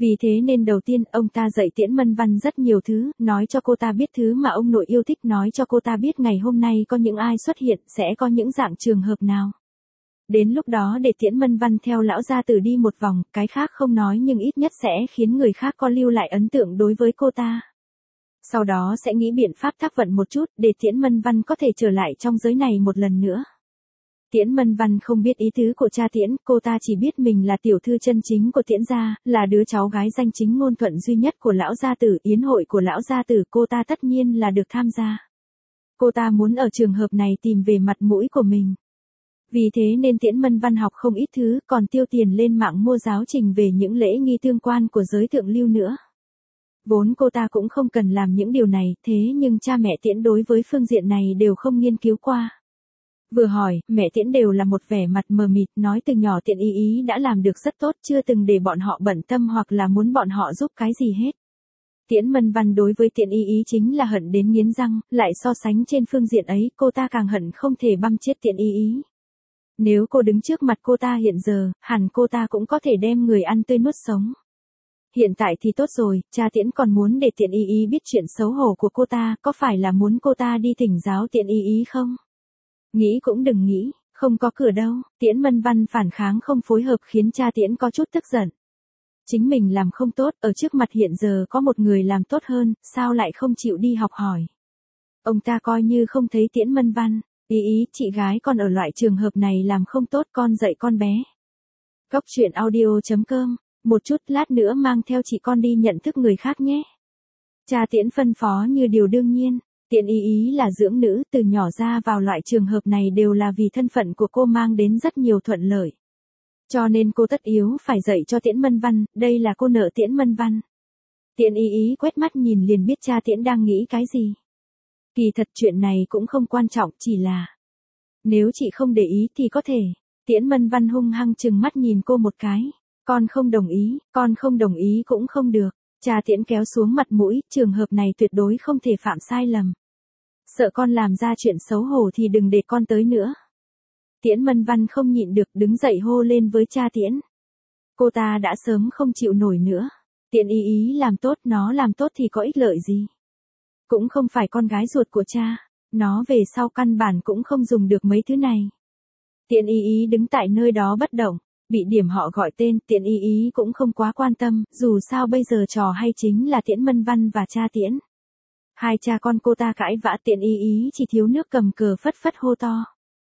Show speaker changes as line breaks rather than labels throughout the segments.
Vì thế nên đầu tiên ông ta dạy Tiễn Mân Văn rất nhiều thứ, nói cho cô ta biết thứ mà ông nội yêu thích, nói cho cô ta biết ngày hôm nay có những ai xuất hiện, sẽ có những dạng trường hợp nào. Đến lúc đó để Tiễn Mân Văn theo lão gia tử đi một vòng, cái khác không nói nhưng ít nhất sẽ khiến người khác có lưu lại ấn tượng đối với cô ta. Sau đó sẽ nghĩ biện pháp thác vận một chút để Tiễn Mân Văn có thể trở lại trong giới này một lần nữa. Tiễn Mân Văn không biết ý tứ của cha Tiễn, cô ta chỉ biết mình là tiểu thư chân chính của Tiễn gia, là đứa cháu gái danh chính ngôn thuận duy nhất của lão gia tử, yến hội của lão gia tử cô ta tất nhiên là được tham gia. Cô ta muốn ở trường hợp này tìm về mặt mũi của mình. Vì thế nên Tiễn Mân Văn học không ít thứ, còn tiêu tiền lên mạng mua giáo trình về những lễ nghi tương quan của giới thượng lưu nữa. Vốn cô ta cũng không cần làm những điều này, thế nhưng cha mẹ Tiễn đối với phương diện này đều không nghiên cứu qua. Vừa hỏi, mẹ Tiễn đều là một vẻ mặt mờ mịt, nói từ nhỏ Tiễn Ý đã làm được rất tốt, chưa từng để bọn họ bận tâm hoặc là muốn bọn họ giúp cái gì hết. Tiễn Mân Văn đối với Tiễn Ý chính là hận đến nghiến răng, lại so sánh trên phương diện ấy, cô ta càng hận không thể băm chết Tiễn Ý. Nếu cô đứng trước mặt cô ta hiện giờ, hẳn cô ta cũng có thể đem người ăn tươi nuốt sống. Hiện tại thì tốt rồi, cha Tiễn còn muốn để Tiễn Ý biết chuyện xấu hổ của cô ta, có phải là muốn cô ta đi thỉnh giáo Tiễn Ý không? Nghĩ cũng đừng nghĩ, không có cửa đâu. Tiễn Mân Văn phản kháng không phối hợp khiến cha Tiễn có chút tức giận. Chính mình làm không tốt, ở trước mặt hiện giờ có một người làm tốt hơn, sao lại không chịu đi học hỏi. Ông ta coi như không thấy Tiễn Mân Văn. Ý, chị gái con ở loại trường hợp này làm không tốt, con dạy con bé. Góc truyện audio.com, một chút lát nữa mang theo chị con đi nhận thức người khác nhé. Cha Tiễn phân phó như điều đương nhiên. Tiễn Ý là dưỡng nữ, từ nhỏ ra vào loại trường hợp này đều là vì thân phận của cô mang đến rất nhiều thuận lợi. Cho nên cô tất yếu phải dạy cho Tiễn Mân Văn, đây là cô nợ Tiễn Mân Văn. Tiễn Ý quét mắt nhìn liền biết cha Tiễn đang nghĩ cái gì. Kỳ thật chuyện này cũng không quan trọng, chỉ là nếu chị không để ý thì có thể. Tiễn Mân Văn hung hăng chừng mắt nhìn cô một cái. Con không đồng ý cũng không được. Cha Tiễn kéo xuống mặt mũi, trường hợp này tuyệt đối không thể phạm sai lầm. Sợ con làm ra chuyện xấu hổ thì đừng để con tới nữa. Tiễn Mân Văn không nhịn được đứng dậy hô lên với cha Tiễn. Cô ta đã sớm không chịu nổi nữa. Tiễn Ý làm tốt, nó làm tốt thì có ích lợi gì. Cũng không phải con gái ruột của cha, nó về sau căn bản cũng không dùng được mấy thứ này. Tiễn Ý đứng tại nơi đó bất động, bị điểm họ gọi tên, Tiễn Ý cũng không quá quan tâm, dù sao bây giờ trò hay chính là Tiễn Mân Văn và cha Tiễn. Hai cha con cô ta cãi vã, Tiễn Ý chỉ thiếu nước cầm cờ phất phất hô to.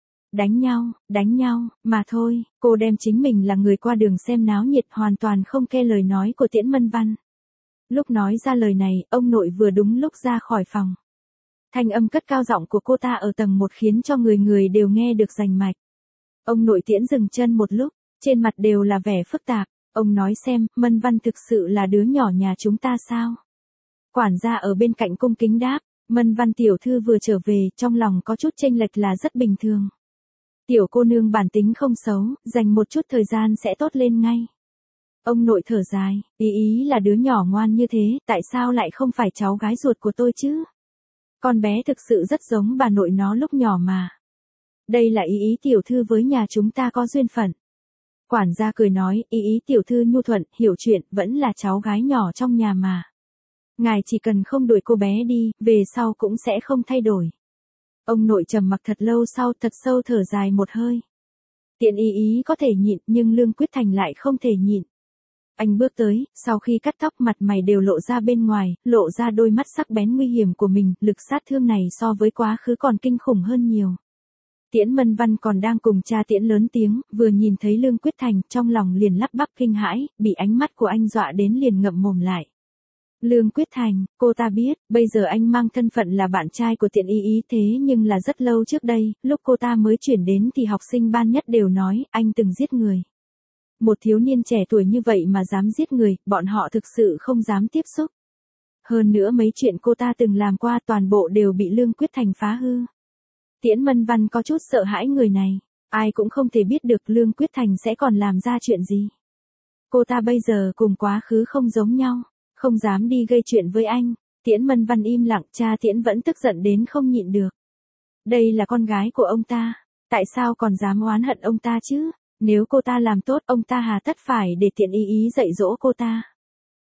Đánh nhau, mà thôi, cô đem chính mình là người qua đường xem náo nhiệt, hoàn toàn không nghe lời nói của Tiễn Mân Văn. Lúc nói ra lời này, ông nội vừa đúng lúc ra khỏi phòng. Thanh âm cất cao giọng của cô ta ở tầng 1 khiến cho người người đều nghe được rành mạch. Ông nội Tiễn dừng chân một lúc, trên mặt đều là vẻ phức tạp. Ông nói xem, Mân Văn thực sự là đứa nhỏ nhà chúng ta sao? Quản gia ở bên cạnh cung kính đáp, Mân Văn tiểu thư vừa trở về, trong lòng có chút chênh lệch là rất bình thường. Tiểu cô nương bản tính không xấu, dành một chút thời gian sẽ tốt lên ngay. Ông nội thở dài, Ý là đứa nhỏ ngoan như thế, tại sao lại không phải cháu gái ruột của tôi chứ? Con bé thực sự rất giống bà nội nó lúc nhỏ mà. Đây là Ý tiểu thư với nhà chúng ta có duyên phận. Quản gia cười nói, Ý tiểu thư nhu thuận, hiểu chuyện, vẫn là cháu gái nhỏ trong nhà mà. Ngài chỉ cần không đuổi cô bé đi, về sau cũng sẽ không thay đổi. Ông nội trầm mặc thật lâu sau, thật sâu thở dài một hơi. Tiễn Ý có thể nhịn, nhưng Lương Quyết Thành lại không thể nhịn. Anh bước tới, sau khi cắt tóc mặt mày đều lộ ra bên ngoài, lộ ra đôi mắt sắc bén nguy hiểm của mình, lực sát thương này so với quá khứ còn kinh khủng hơn nhiều. Tiễn Mân Văn còn đang cùng cha Tiễn lớn tiếng, vừa nhìn thấy Lương Quyết Thành, trong lòng liền lắp bắp kinh hãi, bị ánh mắt của anh dọa đến liền ngậm mồm lại. Lương Quyết Thành, cô ta biết, bây giờ anh mang thân phận là bạn trai của Tiễn Ý thế nhưng là rất lâu trước đây, lúc cô ta mới chuyển đến thì học sinh ban nhất đều nói, anh từng giết người. Một thiếu niên trẻ tuổi như vậy mà dám giết người, bọn họ thực sự không dám tiếp xúc. Hơn nữa mấy chuyện cô ta từng làm qua toàn bộ đều bị Lương Quyết Thành phá hư. Tiễn Mân Văn có chút sợ hãi người này, ai cũng không thể biết được Lương Quyết Thành sẽ còn làm ra chuyện gì. Cô ta bây giờ cùng quá khứ không giống nhau, không dám đi gây chuyện với anh. Tiễn Mân Văn im lặng, cha Tiễn vẫn tức giận đến không nhịn được. Đây là con gái của ông ta, tại sao còn dám oán hận ông ta chứ? Nếu cô ta làm tốt, ông ta hà tất phải để Tiễn Ý dạy dỗ cô ta.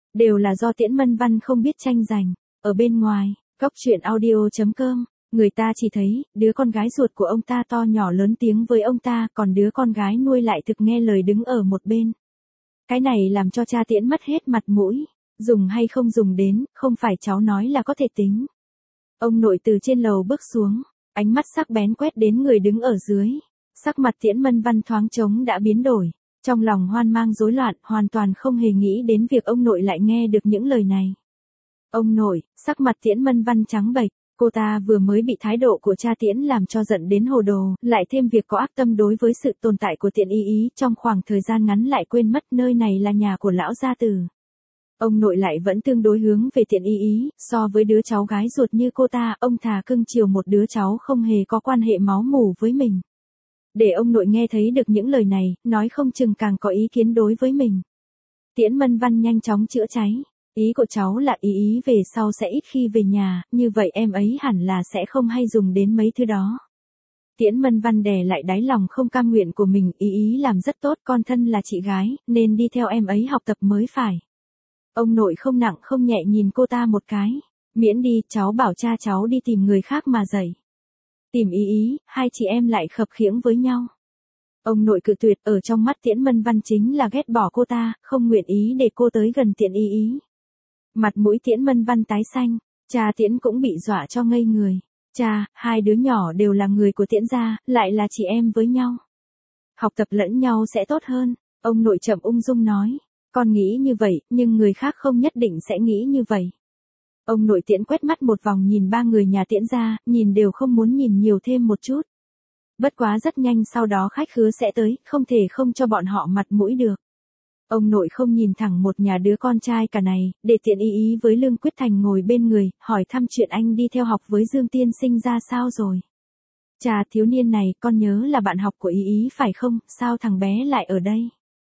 Đều là do Tiễn Mân Văn không biết tranh giành. Ở bên ngoài, góc chuyện audio.com, người ta chỉ thấy, đứa con gái ruột của ông ta to nhỏ lớn tiếng với ông ta, còn đứa con gái nuôi lại thực nghe lời đứng ở một bên. Cái này làm cho cha Tiễn mất hết mặt mũi. Dùng hay không dùng đến, không phải cháu nói là có thể tính. Ông nội từ trên lầu bước xuống, ánh mắt sắc bén quét đến người đứng ở dưới. Sắc mặt Tiễn Mân Văn thoáng trống đã biến đổi. Trong lòng hoang mang rối loạn, hoàn toàn không hề nghĩ đến việc ông nội lại nghe được những lời này. Ông nội, sắc mặt Tiễn Mân Văn trắng bệch, cô ta vừa mới bị thái độ của cha Tiễn làm cho giận đến hồ đồ, lại thêm việc có ác tâm đối với sự tồn tại của Tiễn Y Y, trong khoảng thời gian ngắn lại quên mất nơi này là nhà của lão gia tử. Ông nội lại vẫn tương đối hướng về Tiễn Y Y, so với đứa cháu gái ruột như cô ta, ông thà cưng chiều một đứa cháu không hề có quan hệ máu mủ với mình. Để ông nội nghe thấy được những lời này, nói không chừng càng có ý kiến đối với mình. Tiễn Mân Văn nhanh chóng chữa cháy. Ý của cháu là ý ý về sau sẽ ít khi về nhà, như vậy em ấy hẳn là sẽ không hay dùng đến mấy thứ đó. Tiễn Mân Văn đè lại đáy lòng không cam nguyện của mình, ý ý làm rất tốt, con thân là chị gái, nên đi theo em ấy học tập mới phải. Ông nội không nặng không nhẹ nhìn cô ta một cái. Miễn đi, cháu bảo cha cháu đi tìm người khác mà dạy. Tìm ý ý, hai chị em lại khập khiễng với nhau. Ông nội cự tuyệt, ở trong mắt Tiễn Mân Văn chính là ghét bỏ cô ta, không nguyện ý để cô tới gần Tiễn Y Y. Mặt mũi Tiễn Mân Văn tái xanh, cha Tiễn cũng bị dọa cho ngây người. Cha, hai đứa nhỏ đều là người của Tiễn gia, lại là chị em với nhau. Học tập lẫn nhau sẽ tốt hơn, ông nội chậm ung dung nói. Con nghĩ như vậy, nhưng người khác không nhất định sẽ nghĩ như vậy. Ông nội Tiễn quét mắt một vòng nhìn ba người nhà Tiễn gia, nhìn đều không muốn nhìn nhiều thêm một chút. Bất quá rất nhanh sau đó khách khứa sẽ tới, không thể không cho bọn họ mặt mũi được. Ông nội không nhìn thẳng một nhà đứa con trai cả này, để Tiễn Y Y với Lương Quyết Thành ngồi bên người, hỏi thăm chuyện anh đi theo học với Dương Tiên Sinh ra sao rồi. Chà, thiếu niên này, con nhớ là bạn học của Y Y phải không, sao thằng bé lại ở đây?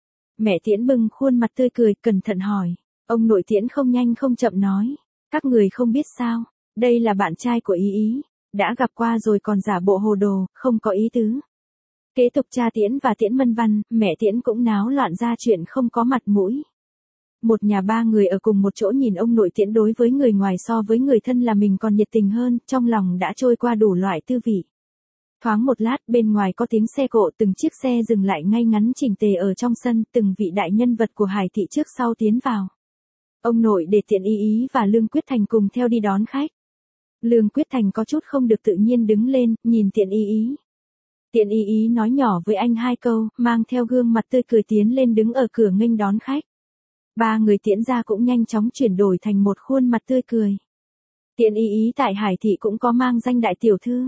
Mẹ Tiễn bưng khuôn mặt tươi cười, cẩn thận hỏi. Ông nội Tiễn không nhanh không chậm nói. Các người không biết sao, đây là bạn trai của Y Y. Đã gặp qua rồi còn giả bộ hồ đồ, không có ý tứ. Kế tục cha Tiễn và Tiễn Mân Văn, mẹ Tiễn cũng náo loạn ra chuyện không có mặt mũi. Một nhà ba người ở cùng một chỗ nhìn ông nội Tiễn đối với người ngoài so với người thân là mình còn nhiệt tình hơn, trong lòng đã trôi qua đủ loại tư vị. Thoáng một lát, bên ngoài có tiếng xe cộ, từng chiếc xe dừng lại ngay ngắn chỉnh tề ở trong sân, từng vị đại nhân vật của Hải thị trước sau tiến vào. Ông nội để Tiễn Y Y và Lương Quyết Thành cùng theo đi đón khách. Lương Quyết Thành có chút không được tự nhiên đứng lên, nhìn Tiễn Y Y. Tiễn Y Y nói nhỏ với anh hai câu, mang theo gương mặt tươi cười tiến lên đứng ở cửa nghênh đón khách. Ba người Tiễn gia cũng nhanh chóng chuyển đổi thành một khuôn mặt tươi cười. Tiễn Y Y tại Hải thị cũng có mang danh đại tiểu thư.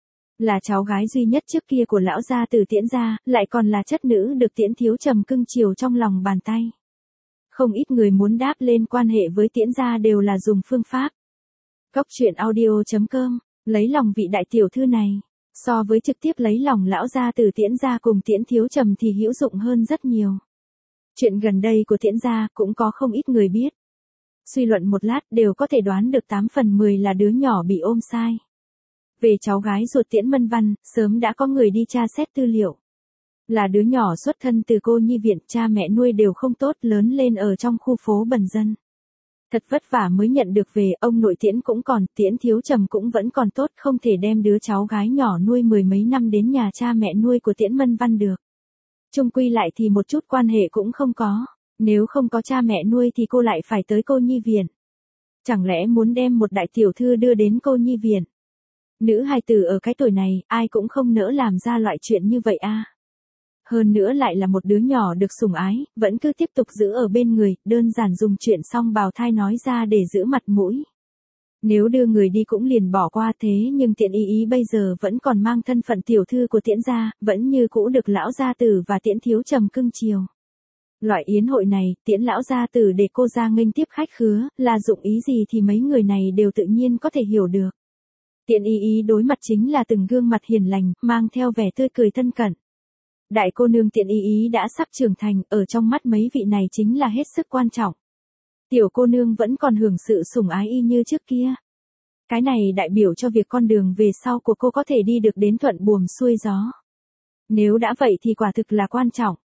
Là cháu gái duy nhất trước kia của lão gia từ Tiễn gia, lại còn là chất nữ được Tiễn thiếu trầm cưng chiều trong lòng bàn tay. Không ít người muốn đáp lên quan hệ với Tiễn gia đều là dùng phương pháp. Góc chuyện audio.com, lấy lòng vị đại tiểu thư này, so với trực tiếp lấy lòng lão gia từ Tiễn gia cùng Tiễn thiếu trầm thì hữu dụng hơn rất nhiều. Chuyện gần đây của Tiễn gia cũng có không ít người biết. Suy luận một lát đều có thể đoán được 8 phần 10 là đứa nhỏ bị ôm sai. Về cháu gái ruột Tiễn Mân Văn, sớm đã có người đi tra xét tư liệu. Là đứa nhỏ xuất thân từ cô nhi viện, cha mẹ nuôi đều không tốt, lớn lên ở trong khu phố bần dân. Thật vất vả mới nhận được về, ông nội Tiễn cũng còn, Tiễn thiếu trầm cũng vẫn còn tốt, không thể đem đứa cháu gái nhỏ nuôi mười mấy năm đến nhà cha mẹ nuôi của Tiễn Mân Văn được. Chung quy lại thì một chút quan hệ cũng không có, nếu không có cha mẹ nuôi thì cô lại phải tới cô nhi viện. Chẳng lẽ muốn đem một đại tiểu thư đưa đến cô nhi viện? Nữ hài tử ở cái tuổi này, ai cũng không nỡ làm ra loại chuyện như vậy a. Hơn nữa lại là một đứa nhỏ được sủng ái, vẫn cứ tiếp tục giữ ở bên người, đơn giản dùng chuyện xong bào thai nói ra để giữ mặt mũi. Nếu đưa người đi cũng liền bỏ qua thế nhưng Tiễn Y Y bây giờ vẫn còn mang thân phận tiểu thư của Tiễn gia, vẫn như cũ được lão gia tử và Tiễn thiếu trầm cưng chiều. Loại yến hội này, Tiễn lão gia tử để cô ra nghênh tiếp khách khứa, là dụng ý gì thì mấy người này đều tự nhiên có thể hiểu được. Tiễn Y Y đối mặt chính là từng gương mặt hiền lành, mang theo vẻ tươi cười thân cận. Đại cô nương Tiễn Y Y đã sắp trưởng thành, ở trong mắt mấy vị này chính là hết sức quan trọng. Tiểu cô nương vẫn còn hưởng sự sủng ái y như trước kia. Cái này đại biểu cho việc con đường về sau của cô có thể đi được đến thuận buồm xuôi gió. Nếu đã vậy thì quả thực là quan trọng.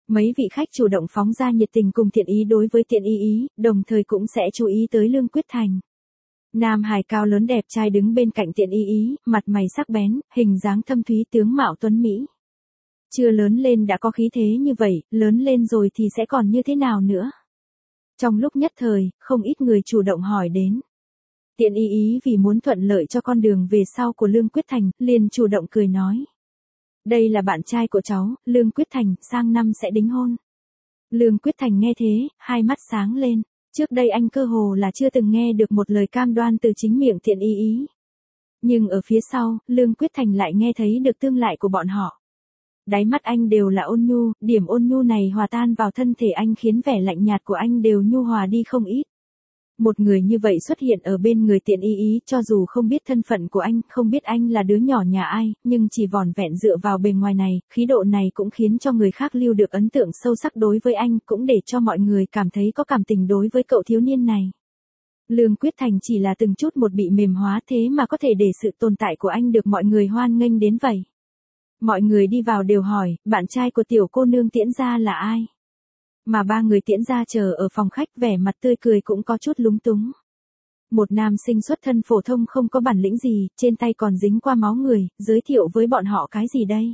Mấy vị khách chủ động phóng ra nhiệt tình cùng thiện ý đối với Tiện Y, đồng thời cũng sẽ chú ý tới Lương Quyết Thành. Nam hài cao lớn đẹp trai đứng bên cạnh Tiện Y, mặt mày sắc bén, hình dáng thâm thúy, tướng mạo tuấn mỹ. Chưa lớn lên đã có khí thế như vậy, lớn lên rồi thì sẽ còn như thế nào nữa? Trong lúc nhất thời, không ít người chủ động hỏi đến. Tiện Y vì muốn thuận lợi cho con đường về sau của Lương Quyết Thành, liền chủ động cười nói. Đây là bạn trai của cháu, Lương Quyết Thành, sang năm sẽ đính hôn. Lương Quyết Thành nghe thế, hai mắt sáng lên. Trước đây anh cơ hồ là chưa từng nghe được một lời cam đoan từ chính miệng Tiện Y. Nhưng ở phía sau, Lương Quyết Thành lại nghe thấy được tương lại của bọn họ. Đáy mắt anh đều là ôn nhu, điểm ôn nhu này hòa tan vào thân thể anh khiến vẻ lạnh nhạt của anh đều nhu hòa đi không ít. Một người như vậy xuất hiện ở bên người Tiện Y, cho dù không biết thân phận của anh, không biết anh là đứa nhỏ nhà ai, nhưng chỉ vỏn vẹn dựa vào bề ngoài này, khí độ này cũng khiến cho người khác lưu được ấn tượng sâu sắc đối với anh, cũng để cho mọi người cảm thấy có cảm tình đối với cậu thiếu niên này. Lương Quyết Thành chỉ là từng chút một bị mềm hóa thế mà có thể để sự tồn tại của anh được mọi người hoan nghênh đến vậy. Mọi người đi vào đều hỏi, bạn trai của tiểu cô nương Tiễn gia là ai? Mà ba người Tiễn gia chờ ở phòng khách vẻ mặt tươi cười cũng có chút lúng túng. Một nam sinh xuất thân phổ thông không có bản lĩnh gì, trên tay còn dính qua máu người, giới thiệu với bọn họ cái gì đây?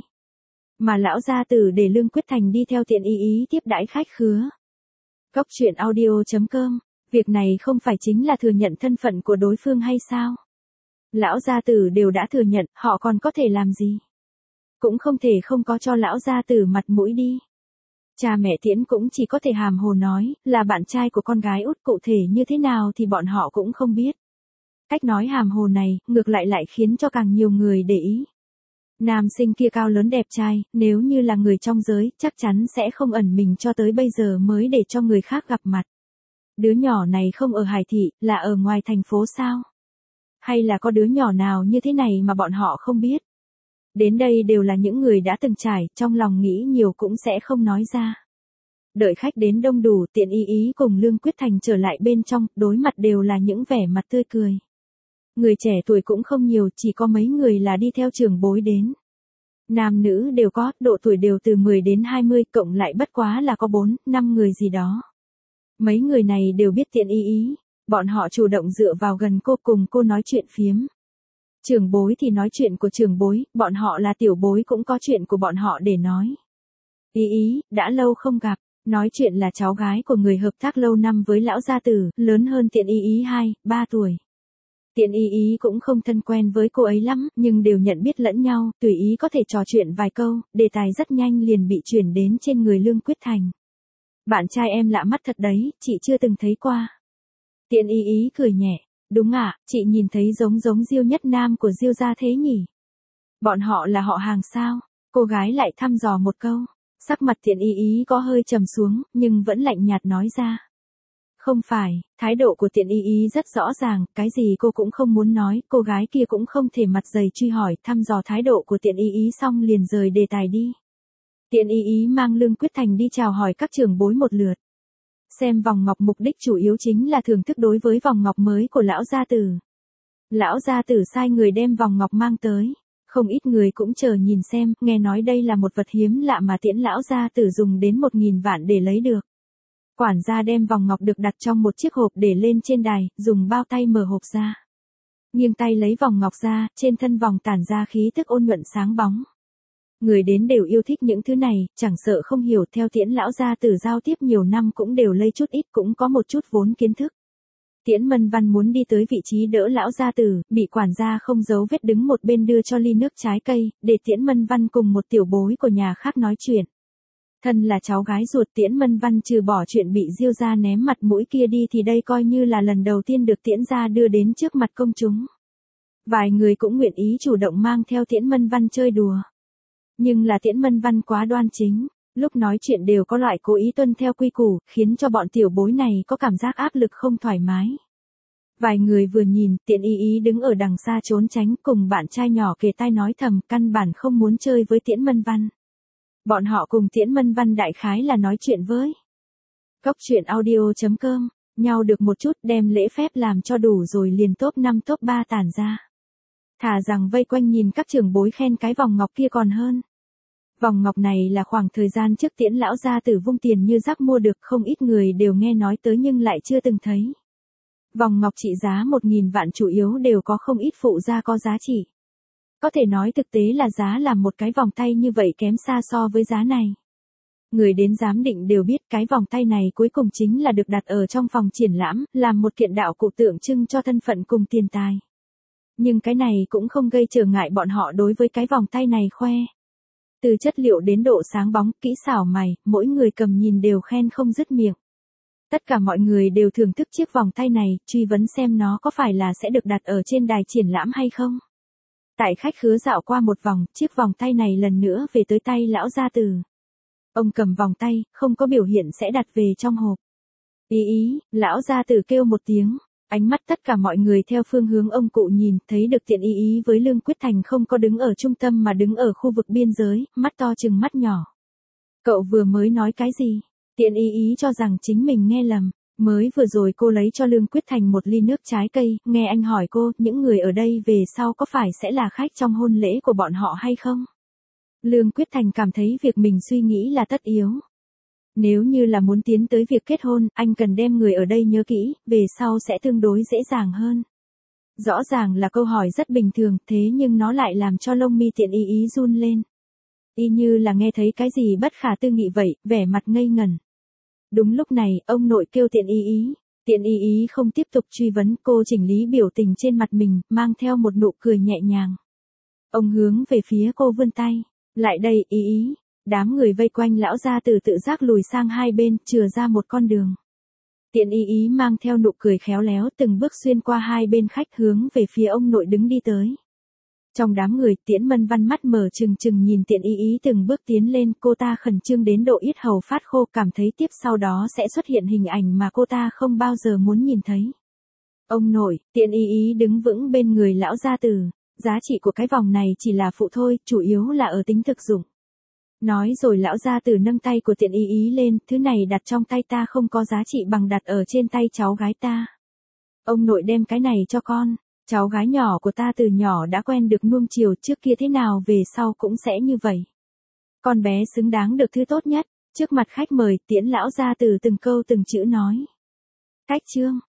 Mà lão gia tử để Lương Quyết Thành đi theo Tiện Y tiếp đãi khách khứa. Cốc truyện audio.com, việc này không phải chính là thừa nhận thân phận của đối phương hay sao? Lão gia tử đều đã thừa nhận, họ còn có thể làm gì? Cũng không thể không có cho lão gia tử mặt mũi đi. Cha mẹ Tiễn cũng chỉ có thể hàm hồ nói, là bạn trai của con gái út, cụ thể như thế nào thì bọn họ cũng không biết. Cách nói hàm hồ này, ngược lại khiến cho càng nhiều người để ý. Nam sinh kia cao lớn đẹp trai, nếu như là người trong giới, chắc chắn sẽ không ẩn mình cho tới bây giờ mới để cho người khác gặp mặt. Đứa nhỏ này không ở Hải Thị, là ở ngoài thành phố sao? Hay là có đứa nhỏ nào như thế này mà bọn họ không biết? Đến đây đều là những người đã từng trải, trong lòng nghĩ nhiều cũng sẽ không nói ra. Đợi khách đến đông đủ, Tiện Y cùng Lương Quyết Thành trở lại bên trong, đối mặt đều là những vẻ mặt tươi cười. Người trẻ tuổi cũng không nhiều, chỉ có mấy người là đi theo trưởng bối đến. Nam nữ đều có, độ tuổi đều từ 10 đến 20, cộng lại bất quá là có 4, 5 người gì đó. Mấy người này đều biết Tiện Y, bọn họ chủ động dựa vào gần cô cùng cô nói chuyện phiếm. Trưởng bối thì nói chuyện của trưởng bối, bọn họ là tiểu bối cũng có chuyện của bọn họ để nói. Y, đã lâu không gặp, nói chuyện là cháu gái của người hợp tác lâu năm với lão gia tử, lớn hơn Tiện Y 2, 3 tuổi. Tiện Y cũng không thân quen với cô ấy lắm, nhưng đều nhận biết lẫn nhau, tùy ý có thể trò chuyện vài câu, đề tài rất nhanh liền bị chuyển đến trên người Lương Quyết Thành. Bạn trai em lạ mắt thật đấy, chị chưa từng thấy qua. Tiện Y cười nhẹ. Đúng ạ, chị nhìn thấy giống Diêu Nhất Nam của Diêu gia thế nhỉ? Bọn họ là họ hàng sao? Cô gái lại thăm dò một câu. Sắc mặt Tiện Y có hơi trầm xuống, nhưng vẫn lạnh nhạt nói ra. Không phải, thái độ của Tiện Y rất rõ ràng, cái gì cô cũng không muốn nói, cô gái kia cũng không thể mặt dày truy hỏi, thăm dò thái độ của Tiện Y xong liền rời đề tài đi. Tiện Y mang Lương Quyết Thành đi chào hỏi các trưởng bối một lượt. Xem vòng ngọc mục đích chủ yếu chính là thưởng thức đối với vòng ngọc mới của lão gia tử. Lão gia tử sai người đem vòng ngọc mang tới. Không ít người cũng chờ nhìn xem, nghe nói đây là một vật hiếm lạ mà Tiễn lão gia tử dùng đến 1.000 vạn để lấy được. Quản gia đem vòng ngọc được đặt trong một chiếc hộp để lên trên đài, dùng bao tay mở hộp ra. Nghiêng tay lấy vòng ngọc ra, trên thân vòng tản ra khí tức ôn nhuận sáng bóng. Người đến đều yêu thích những thứ này, chẳng sợ không hiểu, theo Tiễn lão gia tử giao tiếp nhiều năm cũng đều lây chút ít, cũng có một chút vốn kiến thức. Tiễn Mân Văn muốn đi tới vị trí đỡ lão gia tử, bị quản gia không giấu vết đứng một bên đưa cho ly nước trái cây, để Tiễn Mân Văn cùng một tiểu bối của nhà khác nói chuyện. Thân là cháu gái ruột Tiễn Mân Văn trừ bỏ chuyện bị Diêu gia ném mặt mũi kia đi thì đây coi như là lần đầu tiên được Tiễn gia đưa đến trước mặt công chúng. Vài người cũng nguyện ý chủ động mang theo Tiễn Mân Văn chơi đùa. Nhưng là Tiễn Mân Văn quá đoan chính, lúc nói chuyện đều có loại cố ý tuân theo quy củ, khiến cho bọn tiểu bối này có cảm giác áp lực không thoải mái. Vài người vừa nhìn, Tiện Y đứng ở đằng xa trốn tránh, cùng bạn trai nhỏ kề tai nói thầm, căn bản không muốn chơi với Tiễn Mân Văn. Bọn họ cùng Tiễn Mân Văn đại khái là nói chuyện với Cốc truyện audio.com, nhau được một chút, đem lễ phép làm cho đủ rồi liền top 5 top 3 tản ra. Thà rằng vây quanh nhìn các trưởng bối khen cái vòng ngọc kia còn hơn. Vòng ngọc này là khoảng thời gian trước Tiễn lão gia tử vung tiền như rác mua được, không ít người đều nghe nói tới nhưng lại chưa từng thấy. Vòng ngọc trị giá 1.000 vạn chủ yếu đều có không ít phụ gia có giá trị. Có thể nói thực tế là giá làm một cái vòng tay như vậy kém xa so với giá này. Người đến giám định đều biết cái vòng tay này cuối cùng chính là được đặt ở trong phòng triển lãm, làm một kiện đạo cụ tượng trưng cho thân phận cùng tiền tài. Nhưng cái này cũng không gây trở ngại bọn họ đối với cái vòng tay này khoe. Từ chất liệu đến độ sáng bóng, kỹ xảo mày, mỗi người cầm nhìn đều khen không dứt miệng. Tất cả mọi người đều thưởng thức chiếc vòng tay này, truy vấn xem nó có phải là sẽ được đặt ở trên đài triển lãm hay không. Tại khách khứa dạo qua một vòng, chiếc vòng tay này lần nữa về tới tay lão gia tử. Ông cầm vòng tay, không có biểu hiện sẽ đặt về trong hộp. Ý, lão gia tử kêu một tiếng. Ánh mắt tất cả mọi người theo phương hướng ông cụ nhìn, thấy được Tiện ý với Lương Quyết Thành không có đứng ở trung tâm mà đứng ở khu vực biên giới, mắt to chừng mắt nhỏ. Cậu vừa mới nói cái gì? Tiện ý cho rằng chính mình nghe lầm. Mới vừa rồi cô lấy cho Lương Quyết Thành một ly nước trái cây, nghe anh hỏi cô, những người ở đây về sau có phải sẽ là khách trong hôn lễ của bọn họ hay không? Lương Quyết Thành cảm thấy việc mình suy nghĩ là tất yếu. Nếu như là muốn tiến tới việc kết hôn, anh cần đem người ở đây nhớ kỹ, về sau sẽ tương đối dễ dàng hơn. Rõ ràng là câu hỏi rất bình thường, thế nhưng nó lại làm cho lông mi Tiện ý run lên. Y như là nghe thấy cái gì bất khả tư nghị vậy, vẻ mặt ngây ngẩn. Đúng lúc này, ông nội kêu Tiện ý. Tiện ý không tiếp tục truy vấn, cô chỉnh lý biểu tình trên mặt mình, mang theo một nụ cười nhẹ nhàng. Ông hướng về phía cô vươn tay. Lại đây, ý. Đám người vây quanh lão gia tử tự giác lùi sang hai bên, chừa ra một con đường. Tiện ý mang theo nụ cười khéo léo từng bước xuyên qua hai bên khách hướng về phía ông nội đứng đi tới. Trong đám người, Tiễn Mân Văn mắt mở trừng trừng nhìn Tiện ý từng bước tiến lên, cô ta khẩn trương đến độ yết hầu phát khô, cảm thấy tiếp sau đó sẽ xuất hiện hình ảnh mà cô ta không bao giờ muốn nhìn thấy. Ông nội, Tiện ý đứng vững bên người lão gia tử. Giá trị của cái vòng này chỉ là phụ thôi, chủ yếu là ở tính thực dụng. Nói rồi lão gia tử nâng tay của Tiện ý lên, thứ này đặt trong tay ta không có giá trị bằng đặt ở trên tay cháu gái ta. Ông nội đem cái này cho con, cháu gái nhỏ của ta từ nhỏ đã quen được nuông chiều, trước kia thế nào về sau cũng sẽ như vậy. Con bé xứng đáng được thứ tốt nhất. Trước mặt khách mời, Tiễn lão gia tử từng câu từng chữ nói. Cách chương